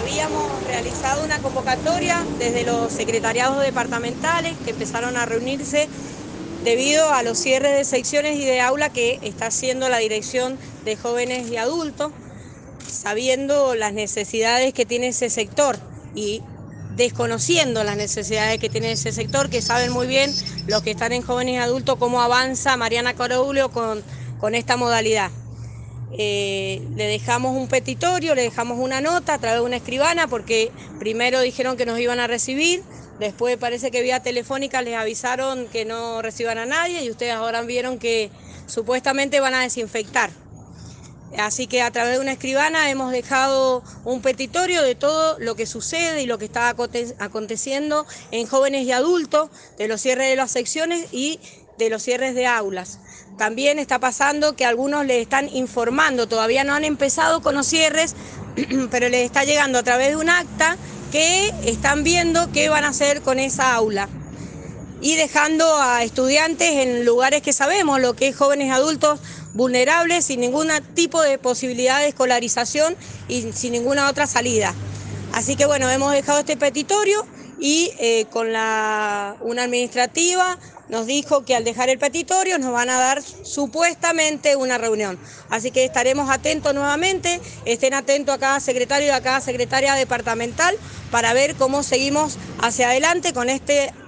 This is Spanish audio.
Habíamos realizado una convocatoria desde los secretariados departamentales que empezaron a reunirse debido a los cierres de secciones y de aula que está haciendo la Dirección de Jóvenes y Adultos, sabiendo las necesidades que tiene ese sector y desconociendo las necesidades que tiene ese sector, que saben muy bien los que están en Jóvenes y Adultos cómo avanza Mariana Caraulio con esta modalidad. Le dejamos un petitorio, le dejamos una nota a través de una escribana, porque primero dijeron que nos iban a recibir, después parece que vía telefónica les avisaron que no reciban a nadie y ustedes ahora vieron que supuestamente van a desinfectar. Así que a través de una escribana hemos dejado un petitorio de todo lo que sucede y lo que está aconteciendo en Jóvenes y Adultos, de los cierres de las secciones y de los cierres de aulas. También está pasando que algunos les están informando, todavía no han empezado con los cierres, pero les está llegando a través de un acta que están viendo qué van a hacer con esa aula. Y dejando a estudiantes en lugares que sabemos, lo que es jóvenes y adultos vulnerables, sin ningún tipo de posibilidad de escolarización y sin ninguna otra salida. Así que bueno, hemos dejado este petitorio y una administrativa nos dijo que al dejar el petitorio nos van a dar supuestamente una reunión. Así que estaremos atentos nuevamente, estén atentos a cada secretario y a cada secretaria departamental para ver cómo seguimos hacia adelante con este